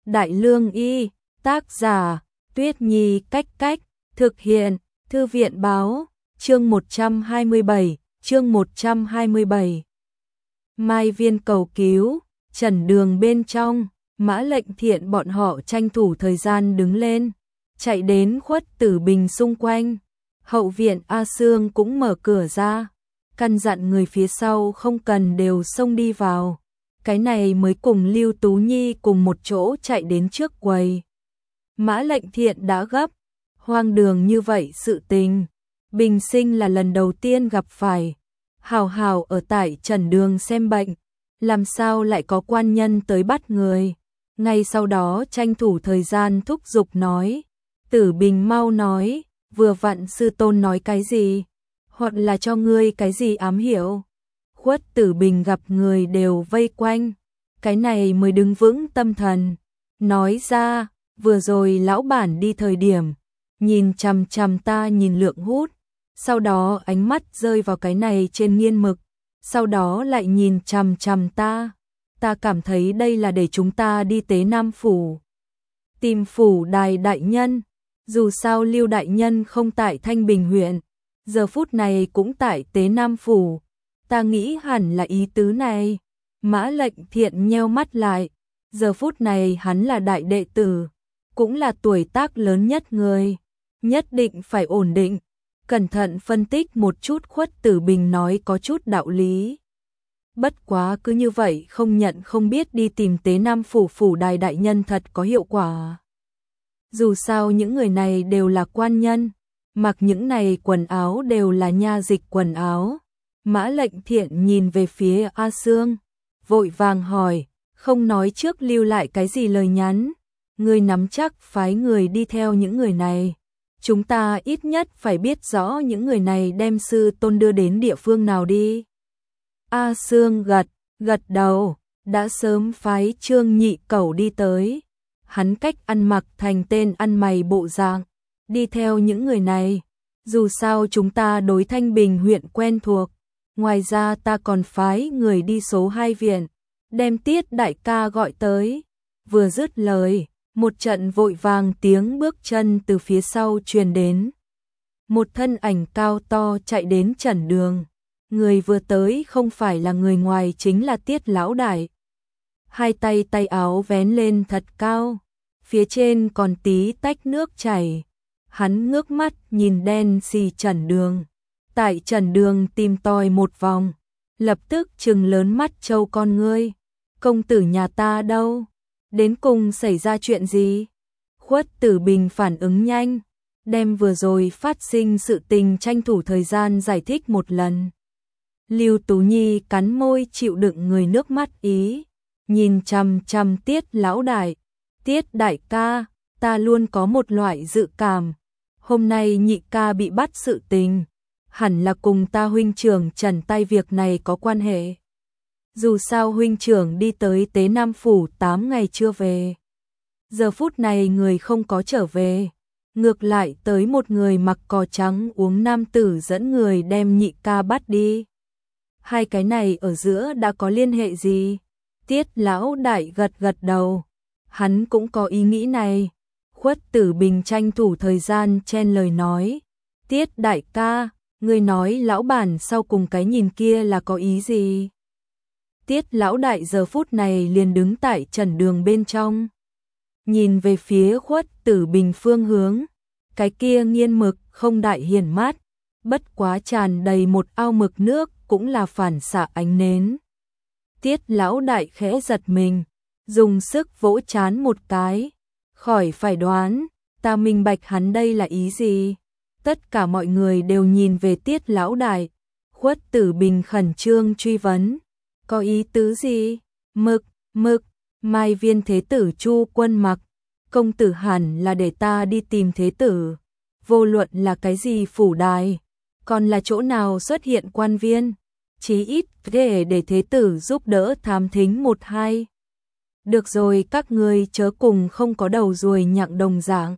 Đại Lương Y, tác giả, Tuyết Nhi Cách Cách, thực hiện, Thư viện Báo, chương 127. Mai Viên cầu cứu, Trần Đường bên trong, Mã Lệnh Thiện bọn họ tranh thủ thời gian đứng lên, chạy đến Khuất Tử Bình xung quanh. Hậu viện A Sương cũng mở cửa ra, căn dặn người phía sau không cần đều xông đi vào. Cái này mới cùng Lưu Tú Nhi cùng một chỗ chạy đến trước quầy. Mã Lệnh Thiện đã gấp, hoang đường như vậy sự tình, bình sinh là lần đầu tiên gặp phải. Hào hào ở tại Trần Đường xem bệnh, làm sao lại có quan nhân tới bắt người. Ngay sau đó tranh thủ thời gian thúc giục nói, Tử Bình mau nói, vừa vặn sư tôn nói cái gì, hoặc là cho ngươi cái gì ám hiểu. Khuất Tử Bình gặp người đều vây quanh, cái này mới đứng vững tâm thần, nói ra, vừa rồi lão bản đi thời điểm, nhìn chằm chằm ta nhìn lượng hút, sau đó ánh mắt rơi vào cái này trên nghiên mực, sau đó lại nhìn chằm chằm ta cảm thấy đây là để chúng ta đi Tế Nam Phủ, tìm Phủ Đài đại nhân, dù sao Lưu đại nhân không tại Thanh Bình huyện, giờ phút này cũng tại Tế Nam Phủ, ta nghĩ hẳn là ý tứ này. Mã Lệnh Thiện nheo mắt lại, giờ phút này hắn là đại đệ tử, cũng là tuổi tác lớn nhất người, nhất định phải ổn định, cẩn thận phân tích một chút. Khuất Tử Bình nói có chút đạo lý. Bất quá cứ như vậy không nhận không biết đi tìm Tế Nam Phủ Phủ Đài đại nhân thật có hiệu quả. Dù sao những người này đều là quan nhân, mặc những này quần áo đều là nha dịch quần áo. Mã Lệnh Thiện nhìn về phía A Sương, vội vàng hỏi, không nói trước lưu lại cái gì lời nhắn, ngươi nắm chắc phái người đi theo những người này. Chúng ta ít nhất phải biết rõ những người này đem sư tôn đưa đến địa phương nào đi. A Sương gật đầu, đã sớm phái Trương Nhị Cẩu đi tới. Hắn cách ăn mặc thành tên ăn mày bộ dạng, đi theo những người này. Dù sao chúng ta đối Thanh Bình huyện quen thuộc, ngoài ra ta còn phái người đi số 2 viện, đem Tiết đại ca gọi tới. Vừa dứt lời, một trận vội vàng tiếng bước chân từ phía sau truyền đến. Một thân ảnh cao to chạy đến Trần Đường. Người vừa tới không phải là người ngoài chính là Tiết lão đại. Hai tay áo vén lên thật cao, phía trên còn tí tách nước chảy. Hắn ngước mắt nhìn đen xì Trần Đường. Tại Trần Đường tìm tòi một vòng, lập tức trừng lớn mắt trâu con ngươi. Công tử nhà ta đâu? Đến cùng xảy ra chuyện gì? Khuất Tử Bình phản ứng nhanh, đem vừa rồi phát sinh sự tình tranh thủ thời gian giải thích một lần. Lưu Tú Nhi cắn môi chịu đựng người nước mắt ý, nhìn chằm chằm Tiết lão đại. Tiết đại ca, ta luôn có một loại dự cảm, hôm nay nhị ca bị bắt sự tình, hẳn là cùng ta huynh trưởng Trần tay việc này có quan hệ. Dù sao huynh trưởng đi tới Tế Nam Phủ 8 ngày chưa về. Giờ phút này người không có trở về, ngược lại tới một người mặc cò trắng uống nam tử dẫn người đem nhị ca bắt đi. Hai cái này ở giữa đã có liên hệ gì? Tiết lão đại gật đầu, hắn cũng có ý nghĩ này. Khuất Tử Bình tranh thủ thời gian chen lời nói, Tiết đại ca, ngươi nói lão bản sau cùng cái nhìn kia là có ý gì? Tiết lão đại giờ phút này liền đứng tại Trần Đường bên trong, nhìn về phía Khuất Tử Bình phương hướng, cái kia nghiên mực không đại hiển mát, bất quá tràn đầy một ao mực nước cũng là phản xạ ánh nến. Tiết lão đại khẽ giật mình, dùng sức vỗ trán một cái, khỏi phải đoán, ta minh bạch hắn đây là ý gì. Tất cả mọi người đều nhìn về Tiết lão đại. Khuất Tử Bình khẩn trương truy vấn, có ý tứ gì? Mực, Mai Viên thế tử Chu Quân mặc, công tử hẳn là để ta đi tìm thế tử, vô luận là cái gì phủ đài, còn là chỗ nào xuất hiện quan viên, chí ít để thế tử giúp đỡ thám thính một hai. Được rồi, các ngươi chớ cùng không có đầu ruồi nhặng đồng dạng,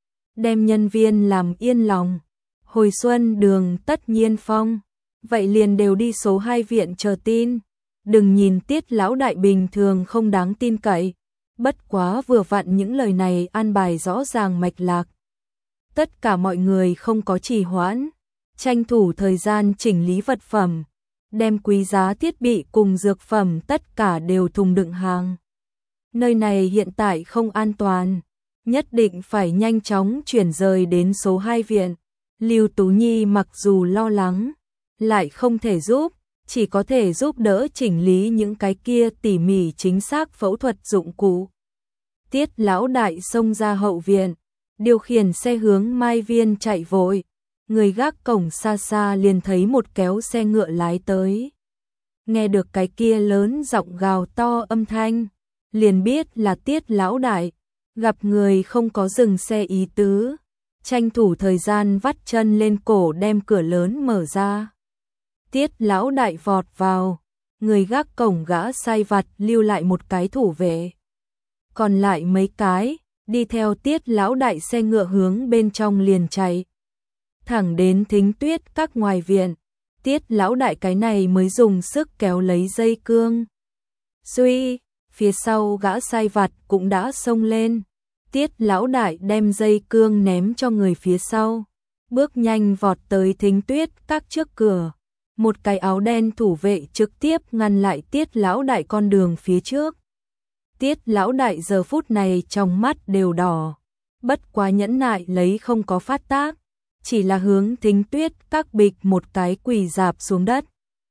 đem nhân viên làm yên lòng. Hồi xuân đường tất nhiên phong, vậy liền đều đi số 2 viện chờ tin. Đừng nhìn Tiết lão đại bình thường không đáng tin cậy, Bất quá vừa vặn những lời này an bài rõ ràng mạch lạc. Tất cả mọi người không có trì hoãn, tranh thủ thời gian chỉnh lý vật phẩm, đem quý giá thiết bị cùng dược phẩm tất cả đều thùng đựng hàng. Nơi này hiện tại không an toàn, nhất định phải nhanh chóng chuyển rời đến số 2 viện. Lưu Tú Nhi mặc dù lo lắng, lại không thể giúp, chỉ có thể giúp đỡ chỉnh lý những cái kia tỉ mỉ chính xác phẫu thuật dụng cụ. Tiết lão đại xông ra hậu viện, điều khiển xe hướng Mai Viên chạy vội. Người gác cổng xa xa liền thấy một kéo xe ngựa lái tới. Nghe được cái kia lớn giọng gào to âm thanh, liền biết là Tiết lão đại, gặp người không có dừng xe ý tứ, tranh thủ thời gian vắt chân lên cổ đem cửa lớn mở ra. Tiết lão đại vọt vào, người gác cổng gã sai vặt lưu lại một cái thủ vệ. Còn lại mấy cái, đi theo Tiết lão đại xe ngựa hướng bên trong liền chạy. Thẳng đến Thính Tuyết các ngoài viện, Tiết lão đại cái này mới dùng sức kéo lấy dây cương. Suy, phía sau gã sai vặt cũng đã xông lên. Tiết lão đại đem dây cương ném cho người phía sau, bước nhanh vọt tới Thính Tuyết các trước cửa. Một cái áo đen thủ vệ trực tiếp ngăn lại Tiết lão đại con đường phía trước. Tiết lão đại giờ phút này trong mắt đều đỏ, bất quá nhẫn nại lấy không có phát tác, chỉ là hướng Thính Tuyết các bịch một cái quỳ rạp xuống đất.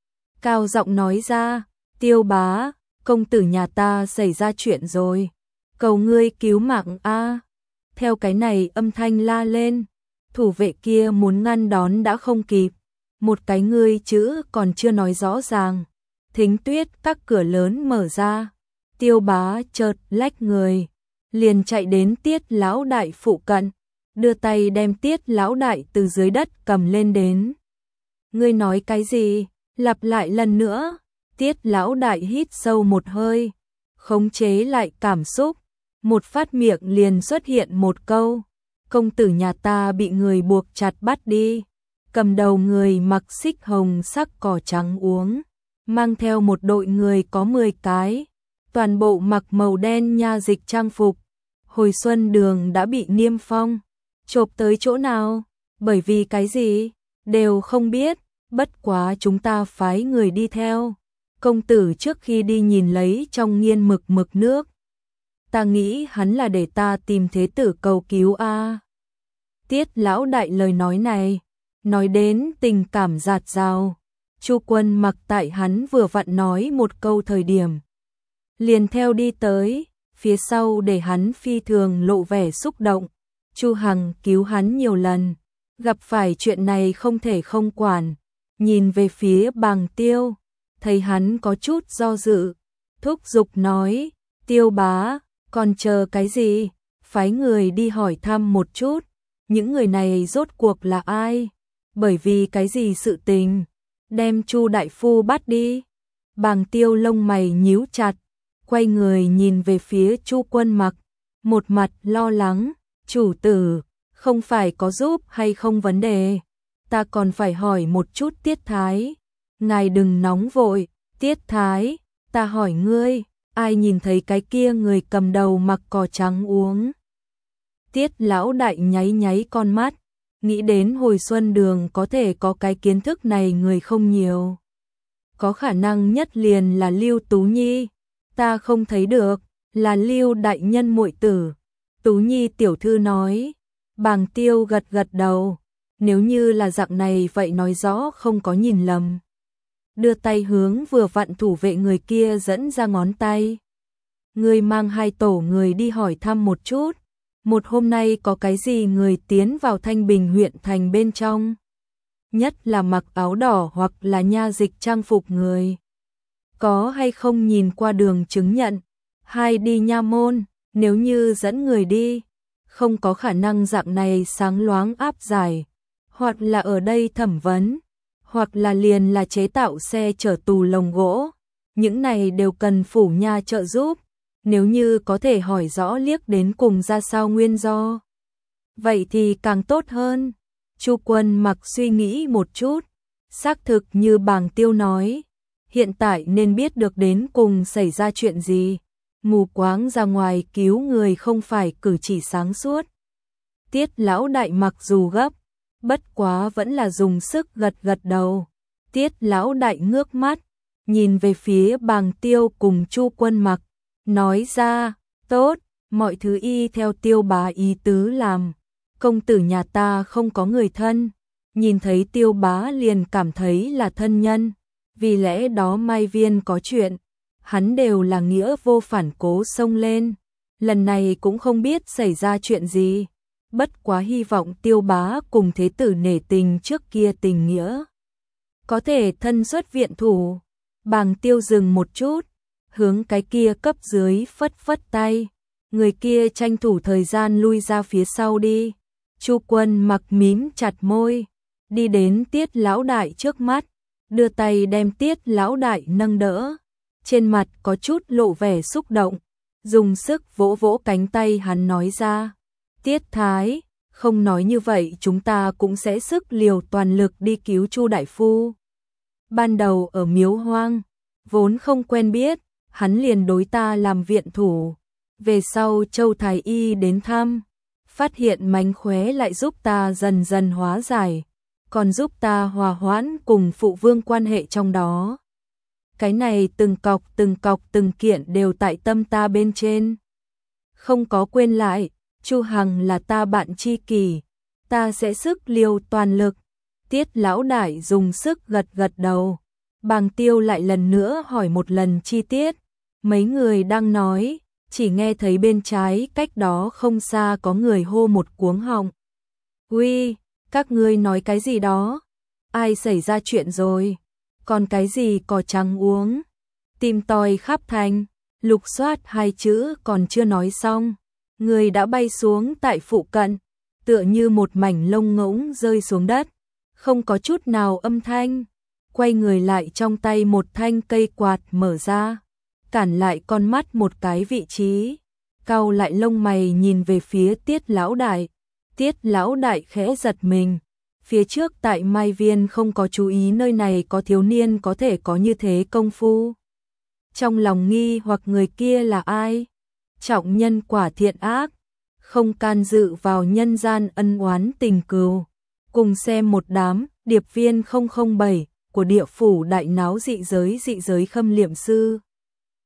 Cao giọng nói ra, Tiêu bá, công tử nhà ta xảy ra chuyện rồi, cầu ngươi cứu mạng a. Theo cái này âm thanh la lên, thủ vệ kia muốn ngăn đón đã không kịp, một cái ngươi chữ còn chưa nói rõ ràng. Thính Tuyết các cửa lớn mở ra, Tiêu bá chợt lách người, liền chạy đến Tiết lão đại phụ cận, đưa tay đem Tiết lão đại từ dưới đất cầm lên đến. Ngươi nói cái gì? Lặp lại lần nữa. Tiết lão đại hít sâu một hơi, khống chế lại cảm xúc, một phát miệng liền xuất hiện một câu, công tử nhà ta bị người buộc chặt bắt đi. Cầm đầu người mặc xích hồng sắc cỏ trắng uống, mang theo một đội người có 10 cái, toàn bộ mặc màu đen nha dịch trang phục. Hồi xuân đường đã bị niêm phong, chộp tới chỗ nào, bởi vì cái gì, đều không biết, bất quá chúng ta phái người đi theo. Công tử trước khi đi nhìn lấy trong nghiên mực nước. Ta nghĩ hắn là để ta tìm thế tử cầu cứu a. Tiết lão đại lời nói này, nói đến tình cảm dạt dào. Chu Quân mặc tại hắn vừa vặn nói một câu thời điểm, liền theo đi tới, phía sau để hắn phi thường lộ vẻ xúc động. Chu Hằng cứu hắn nhiều lần, gặp phải chuyện này không thể không quản. Nhìn về phía Bàng Tiêu, thấy hắn có chút do dự, thúc giục nói, Tiêu bá, còn chờ cái gì, phái người đi hỏi thăm một chút, những người này rốt cuộc là ai, bởi vì cái gì sự tình, đem Chu đại phu bắt đi. Bàng Tiêu lông mày nhíu chặt, quay người nhìn về phía Chu Quân mặc, một mặt lo lắng, chủ tử, không phải có giúp hay không vấn đề, ta còn phải hỏi một chút Tiết Thái. Ngài đừng nóng vội, Tiết Thái, ta hỏi ngươi, ai nhìn thấy cái kia người cầm đầu mặc cỏ trắng uống? Tiết lão đại nháy nháy con mắt, nghĩ đến hồi xuân đường có thể có cái kiến thức này người không nhiều. Có khả năng nhất liền là Lưu Tú Nhi, ta không thấy được, là Lưu đại nhân muội tử. Tú Nhi tiểu thư nói. Bàng Tiêu gật gật đầu, nếu như là dạng này vậy nói rõ không có nhìn lầm. Đưa tay hướng vừa vặn thủ vệ người kia dẫn ra ngón tay. Người mang 2 tổ người đi hỏi thăm một chút, một hôm nay có cái gì người tiến vào Thanh Bình huyện thành bên trong. Nhất là mặc áo đỏ hoặc là nha dịch trang phục người. Có hay không nhìn qua đường chứng nhận, hay đi nha môn, nếu như dẫn người đi. Không có khả năng dạng này sáng loáng áp giải, hoặc là ở đây thẩm vấn, hoặc là liền là chế tạo xe chở tù lồng gỗ, những này đều cần phủ nha trợ giúp, nếu như có thể hỏi rõ liếc đến cùng ra sao nguyên do. Vậy thì càng tốt hơn. Chu Quân mặc suy nghĩ một chút, xác thực như Bàng Tiêu nói, hiện tại nên biết được đến cùng xảy ra chuyện gì, mù quáng ra ngoài cứu người không phải cử chỉ sáng suốt. Tiết lão đại mặc dù gấp, bất quá vẫn là dùng sức gật gật đầu. Tiết lão đại ngước mắt, nhìn về phía Bàng Tiêu cùng Chu Quân Mặc, nói ra, tốt, mọi thứ y theo Tiêu bá ý tứ làm. Công tử nhà ta không có người thân, nhìn thấy Tiêu bá liền cảm thấy là thân nhân, vì lẽ đó Mai Viên có chuyện, hắn đều là nghĩa vô phản cố xông lên. Lần này cũng không biết xảy ra chuyện gì, bất quá hy vọng Tiêu bá cùng thế tử nể tình trước kia tình nghĩa, có thể thân xuất viện thủ. Bàng Tiêu dừng một chút, hướng cái kia cấp dưới phất phất tay, người kia tranh thủ thời gian lui ra phía sau đi. Chu Quân Mặc mím chặt môi, đi đến Tiết lão đại trước mắt, đưa tay đem Tiết lão đại nâng đỡ, trên mặt có chút lộ vẻ xúc động, dùng sức vỗ vỗ cánh tay hắn nói ra, Tiết Thái, không nói như vậy chúng ta cũng sẽ sức liều toàn lực đi cứu Chu đại phu. Ban đầu ở Miếu Hoang, vốn không quen biết, hắn liền đối ta làm viện thủ, về sau Châu Thái Y đến thăm, phát hiện mánh khóe lại giúp ta dần dần hóa giải, còn giúp ta hòa hoãn cùng phụ vương quan hệ trong đó. Cái này từng cọc từng kiện đều tại tâm ta bên trên. Không có quên lại, Chu Hằng là ta bạn tri kỷ, ta sẽ sức liều toàn lực. Tiết lão đại dùng sức gật gật đầu. Bàng Tiêu lại lần nữa hỏi một lần chi tiết. Mấy người đang nói, chỉ nghe thấy bên trái cách đó không xa có người hô một cuống họng. Uy, các ngươi nói cái gì đó? Ai xảy ra chuyện rồi? Còn cái gì cỏ trắng uống? Tìm tòi khắp thành, lục soát hai chữ còn chưa nói xong. Người đã bay xuống tại phụ cận, tựa như một mảnh lông ngỗng rơi xuống đất, không có chút nào âm thanh. Quay người lại trong tay một thanh cây quạt mở ra, cản lại con mắt một cái vị trí, cau lại lông mày nhìn về phía Tiết lão đại. Tiết lão đại khẽ giật mình, phía trước tại Mai Viên không có chú ý nơi này có thiếu niên có thể có như thế công phu. Trong lòng nghi hoặc người kia là ai? Trọng nhân quả thiện ác, không can dự vào nhân gian ân oán tình cừu. Cùng xem một đám điệp viên 007 của địa phủ đại náo dị giới khâm liệm sư.